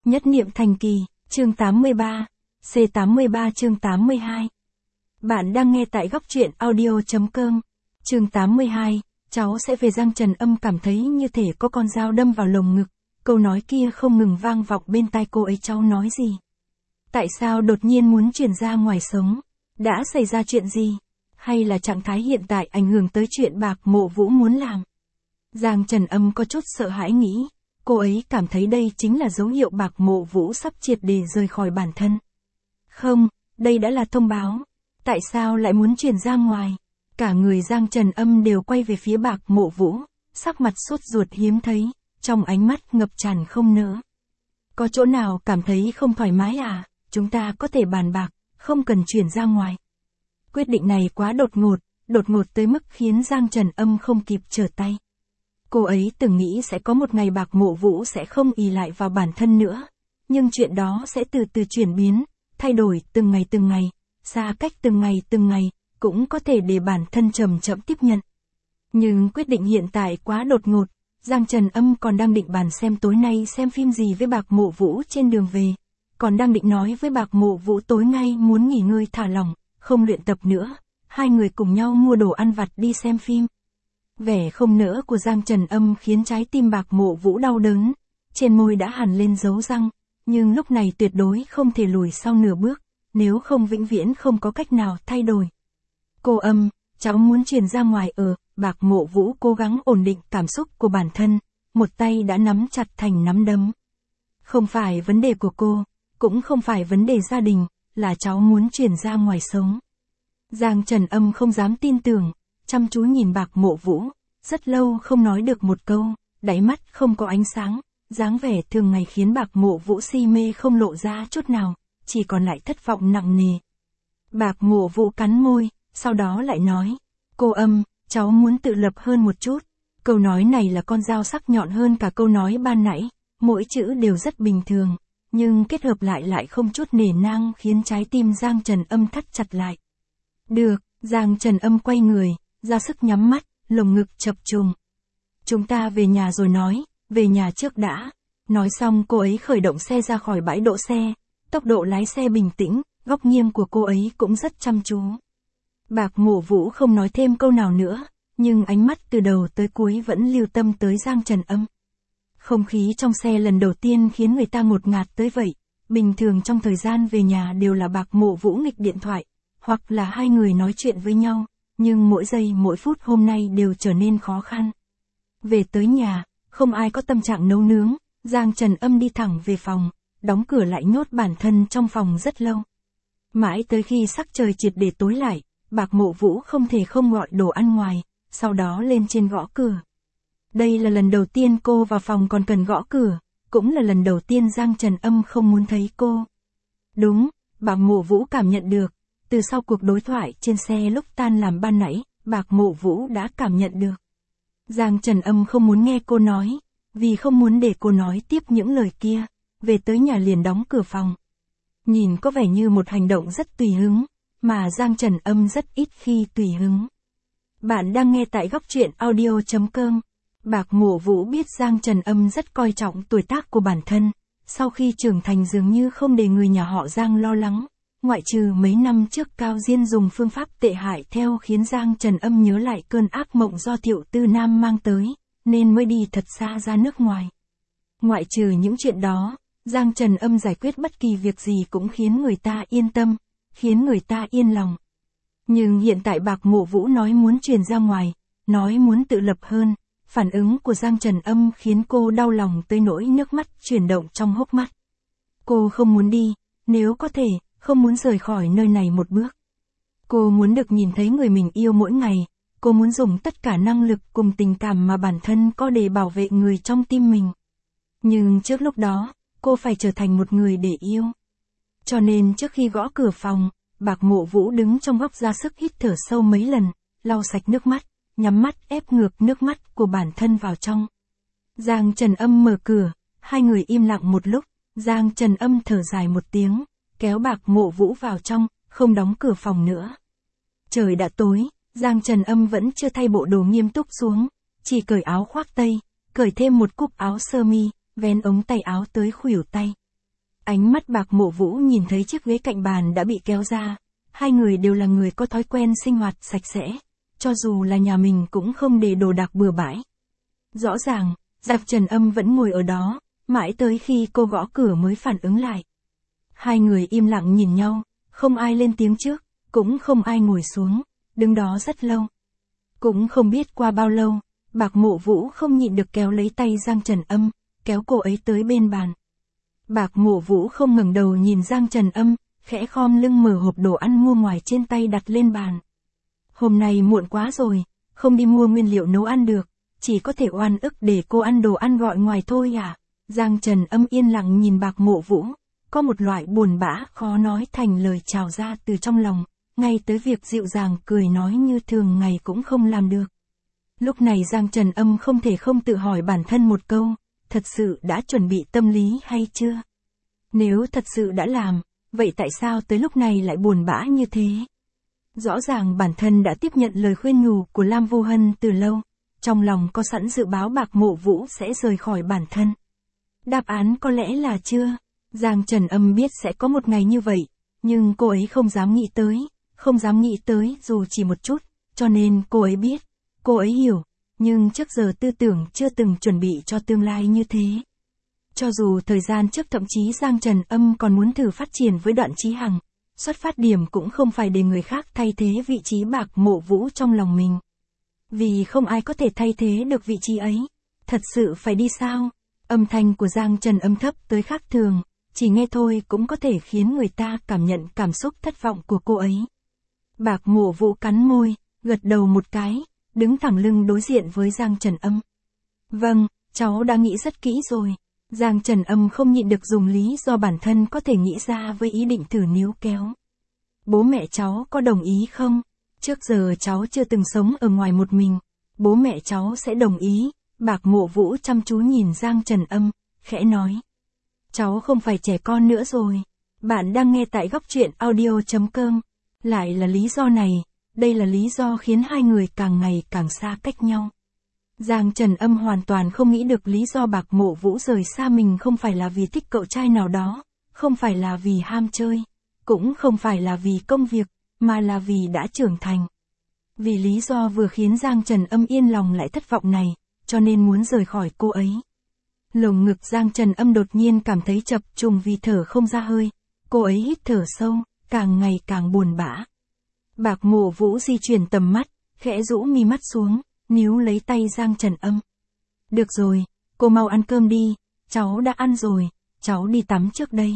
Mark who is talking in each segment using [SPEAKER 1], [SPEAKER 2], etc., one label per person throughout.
[SPEAKER 1] Nhất niệm thành kỳ, chương 83, C83 chương 82. Bạn đang nghe tại góc truyện audio.com. Chương 82, cháu sẽ về. Giang Trần Âm cảm thấy như thể có con dao đâm vào lồng ngực, câu nói kia không ngừng vang vọng bên tai cô ấy. Cháu nói gì? Tại sao đột nhiên muốn chuyển ra ngoài sống? Đã xảy ra chuyện gì? Hay là trạng thái hiện tại ảnh hưởng tới chuyện Bạc Mộ Vũ muốn làm? Giang Trần Âm có chút sợ hãi nghĩ. Cô ấy cảm thấy đây chính là dấu hiệu Bạc Mộ Vũ sắp triệt để rời khỏi bản thân. Không, đây đã là thông báo. Tại sao lại muốn chuyển ra ngoài? Cả người Giang Trần Âm đều quay về phía Bạc Mộ Vũ, sắc mặt sốt ruột hiếm thấy, trong ánh mắt ngập tràn không nỡ. Có chỗ nào cảm thấy không thoải mái à? Chúng ta có thể bàn bạc, không cần chuyển ra ngoài. Quyết định này quá đột ngột tới mức khiến Giang Trần Âm không kịp trở tay. Cô ấy từng nghĩ sẽ có một ngày Bạc Mộ Vũ sẽ không ỷ lại vào bản thân nữa. Nhưng chuyện đó sẽ từ từ chuyển biến, thay đổi từng ngày, xa cách từng ngày, cũng có thể để bản thân chậm chậm tiếp nhận. Nhưng quyết định hiện tại quá đột ngột, Giang Trần Âm còn đang định bàn xem tối nay xem phim gì với Bạc Mộ Vũ trên đường về. Còn đang định nói với Bạc Mộ Vũ tối nay muốn nghỉ ngơi thả lỏng, không luyện tập nữa. Hai người cùng nhau mua đồ ăn vặt đi xem phim. Vẻ không nỡ của Giang Trần Âm khiến trái tim Bạc Mộ Vũ đau đớn, trên môi đã hằn lên dấu răng, nhưng lúc này tuyệt đối không thể lùi sau nửa bước, nếu không vĩnh viễn không có cách nào thay đổi. Cô Âm, cháu muốn chuyển ra ngoài ở. Bạc Mộ Vũ cố gắng ổn định cảm xúc của bản thân, một tay đã nắm chặt thành nắm đấm. Không phải vấn đề của cô, cũng không phải vấn đề gia đình, là cháu muốn chuyển ra ngoài sống. Giang Trần Âm không dám tin tưởng, chăm chú nhìn Bạc Mộ Vũ, rất lâu không nói được một câu, đáy mắt không có ánh sáng, dáng vẻ thường ngày khiến Bạc Mộ Vũ si mê không lộ ra chút nào, chỉ còn lại thất vọng nặng nề. Bạc Mộ Vũ cắn môi, sau đó lại nói, cô Âm, cháu muốn tự lập hơn một chút. Câu nói này là con dao sắc nhọn hơn cả câu nói ban nãy, mỗi chữ đều rất bình thường, nhưng kết hợp lại không chút nể nang khiến trái tim Giang Trần Âm thắt chặt lại. Được, Giang Trần Âm quay người, ra sức nhắm mắt, lồng ngực chập trùng. Chúng ta về nhà rồi nói, về nhà trước đã. Nói xong cô ấy khởi động xe ra khỏi bãi đỗ xe, tốc độ lái xe bình tĩnh, góc nghiêng của cô ấy cũng rất chăm chú. Bạc Mộ Vũ không nói thêm câu nào nữa, nhưng ánh mắt từ đầu tới cuối vẫn lưu tâm tới Giang Trần Âm. Không khí trong xe lần đầu tiên khiến người ta ngột ngạt tới vậy, bình thường trong thời gian về nhà đều là Bạc Mộ Vũ nghịch điện thoại, hoặc là hai người nói chuyện với nhau, nhưng mỗi giây mỗi phút hôm nay đều trở nên khó khăn. Về tới nhà, không ai có tâm trạng nấu nướng, Giang Trần Âm đi thẳng về phòng, đóng cửa lại nhốt bản thân trong phòng rất lâu. Mãi tới khi sắc trời triệt để tối lại, Bạc Mộ Vũ không thể không gọi đồ ăn ngoài, sau đó lên trên gõ cửa. Đây là lần đầu tiên cô vào phòng còn cần gõ cửa, cũng là lần đầu tiên Giang Trần Âm không muốn thấy cô. Đúng, Bạc Mộ Vũ cảm nhận được, từ sau cuộc đối thoại trên xe lúc tan làm ban nãy, Bạc Mộ Vũ đã cảm nhận được. Giang Trần Âm không muốn nghe cô nói, vì không muốn để cô nói tiếp những lời kia, về tới nhà liền đóng cửa phòng. Nhìn có vẻ như một hành động rất tùy hứng, mà Giang Trần Âm rất ít khi tùy hứng. Bạn đang nghe tại góc truyện audio.com. Bạc Mộ Vũ biết Giang Trần Âm rất coi trọng tuổi tác của bản thân, sau khi trưởng thành dường như không để người nhà họ Giang lo lắng, ngoại trừ mấy năm trước Cao Diên dùng phương pháp tệ hại theo khiến Giang Trần Âm nhớ lại cơn ác mộng do Thiệu Tư Nam mang tới, nên mới đi thật xa ra nước ngoài. Ngoại trừ những chuyện đó, Giang Trần Âm giải quyết bất kỳ việc gì cũng khiến người ta yên tâm, khiến người ta yên lòng. Nhưng hiện tại Bạc Mộ Vũ nói muốn chuyển ra ngoài, nói muốn tự lập hơn, phản ứng của Giang Trần Âm khiến cô đau lòng tới nỗi nước mắt chuyển động trong hốc mắt. Cô không muốn đi, nếu có thể, không muốn rời khỏi nơi này một bước. Cô muốn được nhìn thấy người mình yêu mỗi ngày, cô muốn dùng tất cả năng lực cùng tình cảm mà bản thân có để bảo vệ người trong tim mình. Nhưng trước lúc đó, cô phải trở thành một người để yêu. Cho nên trước khi gõ cửa phòng, Bạc Mộ Vũ đứng trong góc ra sức hít thở sâu mấy lần, lau sạch nước mắt, nhắm mắt ép ngược nước mắt của bản thân vào trong. Giang Trần Âm mở cửa, hai người im lặng một lúc, Giang Trần Âm thở dài một tiếng, kéo Bạc Mộ Vũ vào trong, không đóng cửa phòng nữa. Trời đã tối, Giang Trần Âm vẫn chưa thay bộ đồ nghiêm túc xuống, chỉ cởi áo khoác tây, cởi thêm một cúc áo sơ mi, vén ống tay áo tới khuỷu tay. Ánh mắt Bạc Mộ Vũ nhìn thấy chiếc ghế cạnh bàn đã bị kéo ra. Hai người đều là người có thói quen sinh hoạt sạch sẽ. Cho dù là nhà mình cũng không để đồ đạc bừa bãi. Rõ ràng, Giang Trần Âm vẫn ngồi ở đó, mãi tới khi cô gõ cửa mới phản ứng lại. Hai người im lặng nhìn nhau, không ai lên tiếng trước, cũng không ai ngồi xuống, đứng đó rất lâu. Cũng không biết qua bao lâu, Bạc Mộ Vũ không nhịn được kéo lấy tay Giang Trần Âm, kéo cô ấy tới bên bàn. Bạc Mộ Vũ không ngẩng đầu nhìn Giang Trần Âm, khẽ khom lưng mở hộp đồ ăn mua ngoài trên tay đặt lên bàn. Hôm nay muộn quá rồi, không đi mua nguyên liệu nấu ăn được, chỉ có thể oan ức để cô ăn đồ ăn gọi ngoài thôi à. Giang Trần Âm yên lặng nhìn Bạc Mộ Vũ, có một loại buồn bã khó nói thành lời trào ra từ trong lòng, ngay tới việc dịu dàng cười nói như thường ngày cũng không làm được. Lúc này Giang Trần Âm không thể không tự hỏi bản thân một câu, thật sự đã chuẩn bị tâm lý hay chưa? Nếu thật sự đã làm, vậy tại sao tới lúc này lại buồn bã như thế? Rõ ràng bản thân đã tiếp nhận lời khuyên nhủ của Lam Vô Hân từ lâu, trong lòng có sẵn dự báo Bạc Mộ Vũ sẽ rời khỏi bản thân. Đáp án có lẽ là chưa. Giang Trần Âm biết sẽ có một ngày như vậy, nhưng cô ấy không dám nghĩ tới dù chỉ một chút, cho nên cô ấy biết, cô ấy hiểu, nhưng trước giờ tư tưởng chưa từng chuẩn bị cho tương lai như thế. Cho dù thời gian trước thậm chí Giang Trần Âm còn muốn thử phát triển với Đoạn Chí Hằng, xuất phát điểm cũng không phải để người khác thay thế vị trí Bạc Mộ Vũ trong lòng mình. Vì không ai có thể thay thế được vị trí ấy. Thật sự phải đi sao? Âm thanh của Giang Trần Âm thấp tới khác thường, chỉ nghe thôi cũng có thể khiến người ta cảm nhận cảm xúc thất vọng của cô ấy. Bạc Mộ Vũ cắn môi, gật đầu một cái, đứng thẳng lưng đối diện với Giang Trần Âm. Vâng, cháu đã nghĩ rất kỹ rồi. Giang Trần Âm không nhịn được dùng lý do bản thân có thể nghĩ ra với ý định thử níu kéo. Bố mẹ cháu có đồng ý không? Trước giờ cháu chưa từng sống ở ngoài một mình. Bố mẹ cháu sẽ đồng ý. Bạc Mộ Vũ chăm chú nhìn Giang Trần Âm, khẽ nói. Cháu không phải trẻ con nữa rồi. Bạn đang nghe tại góc truyện audio.com. Lại là lý do này, đây là lý do khiến hai người càng ngày càng xa cách nhau. Giang Trần Âm hoàn toàn không nghĩ được lý do Bạc Mộ Vũ rời xa mình không phải là vì thích cậu trai nào đó, không phải là vì ham chơi, cũng không phải là vì công việc, mà là vì đã trưởng thành. Vì lý do vừa khiến Giang Trần Âm yên lòng lại thất vọng này, cho nên muốn rời khỏi cô ấy. Lồng ngực Giang Trần Âm đột nhiên cảm thấy chập trùng vì thở không ra hơi, cô ấy hít thở sâu, càng ngày càng buồn bã. Bạc Mộ Vũ di chuyển tầm mắt, khẽ rũ mi mắt xuống, níu lấy tay Giang Trần Âm. Được rồi, cô mau ăn cơm đi, cháu đã ăn rồi, cháu đi tắm trước đây.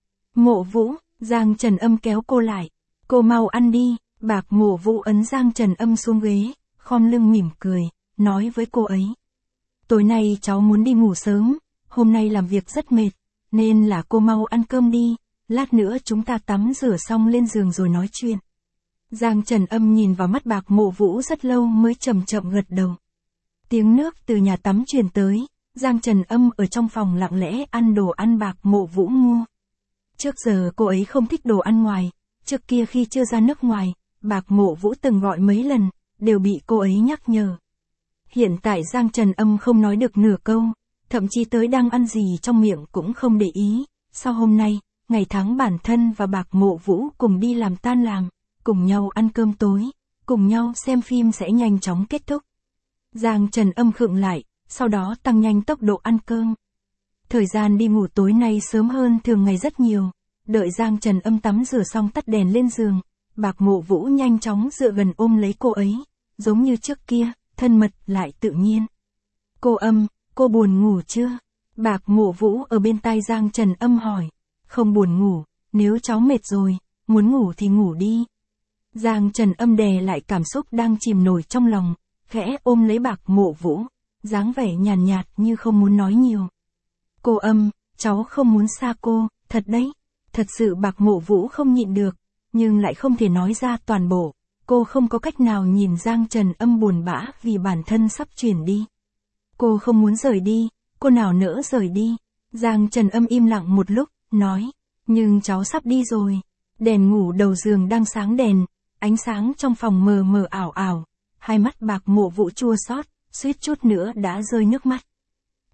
[SPEAKER 1] Mộ Vũ, Giang Trần Âm kéo cô lại, cô mau ăn đi. Bạc Mộ Vũ ấn Giang Trần Âm xuống ghế, khom lưng mỉm cười, nói với cô ấy. Tối nay cháu muốn đi ngủ sớm, hôm nay làm việc rất mệt, nên là cô mau ăn cơm đi, lát nữa chúng ta tắm rửa xong lên giường rồi nói chuyện. Giang Trần Âm nhìn vào mắt Bạc Mộ Vũ rất lâu mới chậm chậm gật đầu. Tiếng nước từ nhà tắm truyền tới, Giang Trần Âm ở trong phòng lặng lẽ ăn đồ ăn Bạc Mộ Vũ mua. Trước giờ cô ấy không thích đồ ăn ngoài, trước kia khi chưa ra nước ngoài, Bạc Mộ Vũ từng gọi mấy lần, đều bị cô ấy nhắc nhở. Hiện tại Giang Trần Âm không nói được nửa câu, thậm chí tới đang ăn gì trong miệng cũng không để ý. Sau hôm nay, ngày tháng bản thân và Bạc Mộ Vũ cùng đi làm tan làm, cùng nhau ăn cơm tối, cùng nhau xem phim sẽ nhanh chóng kết thúc. Giang Trần Âm khựng lại, sau đó tăng nhanh tốc độ ăn cơm. Thời gian đi ngủ tối nay sớm hơn thường ngày rất nhiều, đợi Giang Trần Âm tắm rửa xong tắt đèn lên giường, Bạc Mộ Vũ nhanh chóng dựa gần ôm lấy cô ấy, giống như trước kia, thân mật lại tự nhiên. Cô Âm, cô buồn ngủ chưa? Bạc Mộ Vũ ở bên tai Giang Trần Âm hỏi. Không buồn ngủ, nếu cháu mệt rồi, muốn ngủ thì ngủ đi. Giang Trần Âm đè lại cảm xúc đang chìm nổi trong lòng, khẽ ôm lấy Bạc Mộ Vũ, dáng vẻ nhàn nhạt như không muốn nói nhiều. Cô Âm, cháu không muốn xa cô, thật đấy. Thật sự Bạc Mộ Vũ không nhịn được, nhưng lại không thể nói ra toàn bộ. Cô không có cách nào nhìn Giang Trần Âm buồn bã vì bản thân sắp chuyển đi. Cô không muốn rời đi, cô nào nỡ rời đi. Giang Trần Âm im lặng một lúc, nói, nhưng cháu sắp đi rồi. Đèn ngủ đầu giường đang sáng đèn, ánh sáng trong phòng mờ mờ ảo ảo. Hai mắt Bạc Mộ Vũ chua xót, suýt chút nữa đã rơi nước mắt.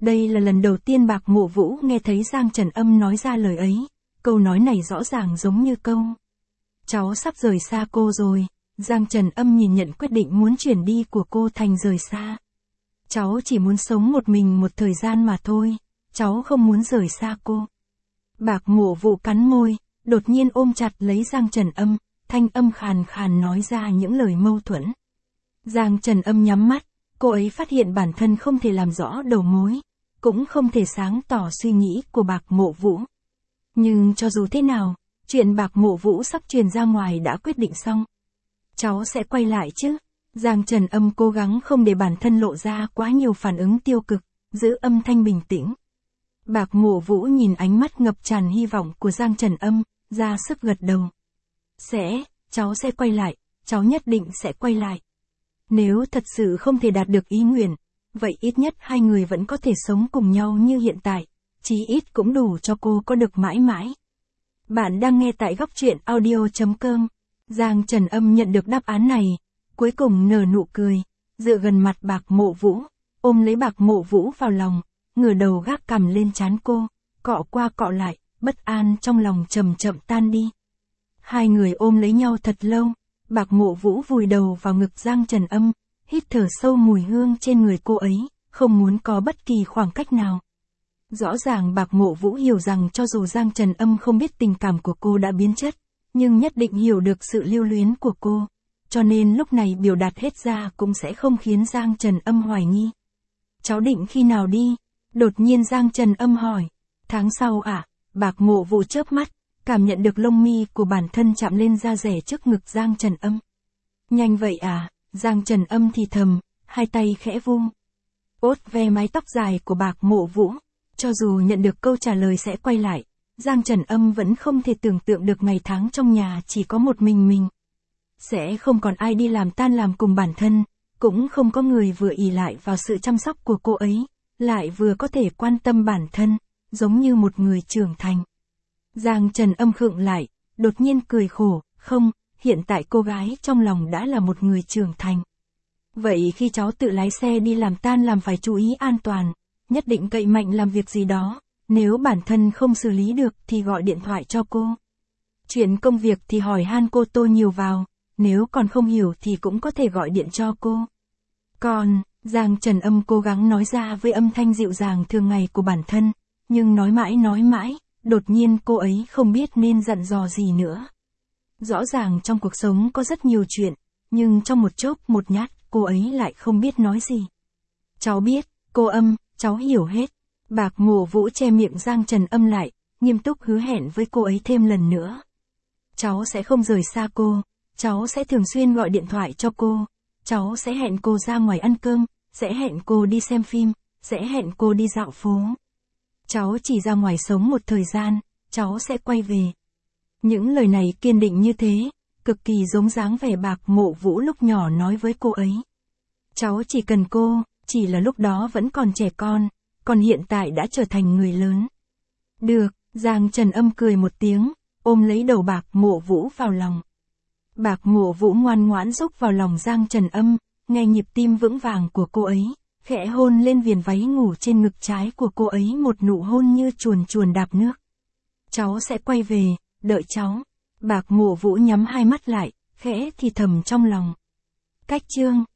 [SPEAKER 1] Đây là lần đầu tiên Bạc Mộ Vũ nghe thấy Giang Trần Âm nói ra lời ấy, câu nói này rõ ràng giống như câu. Cháu sắp rời xa cô rồi, Giang Trần Âm nhìn nhận quyết định muốn chuyển đi của cô thành rời xa. Cháu chỉ muốn sống một mình một thời gian mà thôi, cháu không muốn rời xa cô. Bạc Mộ Vũ cắn môi, đột nhiên ôm chặt lấy Giang Trần Âm, thanh âm khàn khàn nói ra những lời mâu thuẫn. Giang Trần Âm nhắm mắt, cô ấy phát hiện bản thân không thể làm rõ đầu mối, cũng không thể sáng tỏ suy nghĩ của Bạc Mộ Vũ. Nhưng cho dù thế nào, chuyện Bạc Mộ Vũ sắp truyền ra ngoài đã quyết định xong. Cháu sẽ quay lại chứ? Giang Trần Âm cố gắng không để bản thân lộ ra quá nhiều phản ứng tiêu cực, giữ âm thanh bình tĩnh. Bạc Mộ Vũ nhìn ánh mắt ngập tràn hy vọng của Giang Trần Âm, ra sức gật đầu. Cháu sẽ quay lại, cháu nhất định sẽ quay lại. Nếu thật sự không thể đạt được ý nguyện, vậy ít nhất hai người vẫn có thể sống cùng nhau như hiện tại, chí ít cũng đủ cho cô có được mãi mãi. Bạn đang nghe tại Góc Truyện Audio.com. Giang Trần Âm nhận được đáp án này, cuối cùng nở nụ cười, dựa gần mặt Bạc Mộ Vũ, ôm lấy Bạc Mộ Vũ vào lòng, ngửa đầu gác cằm lên trán cô, cọ qua cọ lại, bất an trong lòng chậm chậm tan đi. Hai người ôm lấy nhau thật lâu, Bạc Mộ Vũ vùi đầu vào ngực Giang Trần Âm, hít thở sâu mùi hương trên người cô ấy, không muốn có bất kỳ khoảng cách nào. Rõ ràng Bạc Mộ Vũ hiểu rằng cho dù Giang Trần Âm không biết tình cảm của cô đã biến chất, nhưng nhất định hiểu được sự lưu luyến của cô, cho nên lúc này biểu đạt hết ra cũng sẽ không khiến Giang Trần Âm hoài nghi. Cháu định khi nào đi? Đột nhiên Giang Trần Âm hỏi. Tháng sau ạ? Bạc Mộ Vũ chớp mắt, cảm nhận được lông mi của bản thân chạm lên da rẻ trước ngực Giang Trần Âm. Nhanh vậy à? Giang Trần Âm thì thầm, hai tay khẽ vung. Ốt ve mái tóc dài của Bạc Mộ Vũ. Cho dù nhận được câu trả lời sẽ quay lại, Giang Trần Âm vẫn không thể tưởng tượng được ngày tháng trong nhà chỉ có một mình. Sẽ không còn ai đi làm tan làm cùng bản thân, cũng không có người vừa ỷ lại vào sự chăm sóc của cô ấy, lại vừa có thể quan tâm bản thân, giống như một người trưởng thành. Giang Trần Âm khựng lại, đột nhiên cười khổ, không, hiện tại cô gái trong lòng đã là một người trưởng thành. Vậy khi cháu tự lái xe đi làm tan làm phải chú ý an toàn, nhất định cậy mạnh làm việc gì đó, nếu bản thân không xử lý được thì gọi điện thoại cho cô. Chuyện công việc thì hỏi han cô Tô nhiều vào, nếu còn không hiểu thì cũng có thể gọi điện cho cô. Còn, Giang Trần Âm cố gắng nói ra với âm thanh dịu dàng thường ngày của bản thân, nhưng nói mãi, đột nhiên cô ấy không biết nên dặn dò gì nữa. Rõ ràng trong cuộc sống có rất nhiều chuyện, nhưng trong một chốc một nhát, cô ấy lại không biết nói gì. Cháu biết, cô Âm, cháu hiểu hết. Bạc Mộ Vũ che miệng Giang Trần Âm lại, nghiêm túc hứa hẹn với cô ấy thêm lần nữa. Cháu sẽ không rời xa cô, cháu sẽ thường xuyên gọi điện thoại cho cô, cháu sẽ hẹn cô ra ngoài ăn cơm, sẽ hẹn cô đi xem phim, sẽ hẹn cô đi dạo phố. Cháu chỉ ra ngoài sống một thời gian, cháu sẽ quay về. Những lời này kiên định như thế, cực kỳ giống dáng vẻ Bạc Mộ Vũ lúc nhỏ nói với cô ấy. Cháu chỉ cần cô, chỉ là lúc đó vẫn còn trẻ con, còn hiện tại đã trở thành người lớn. Được, Giang Trần Âm cười một tiếng, ôm lấy đầu Bạc Mộ Vũ vào lòng. Bạc Mộ Vũ ngoan ngoãn rúc vào lòng Giang Trần Âm, nghe nhịp tim vững vàng của cô ấy, khẽ hôn lên viền váy ngủ trên ngực trái của cô ấy, một nụ hôn như chuồn chuồn đạp nước. Cháu sẽ quay về, đợi cháu. Bạc Mộ Vũ nhắm hai mắt lại, khẽ thì thầm trong lòng. Cách chương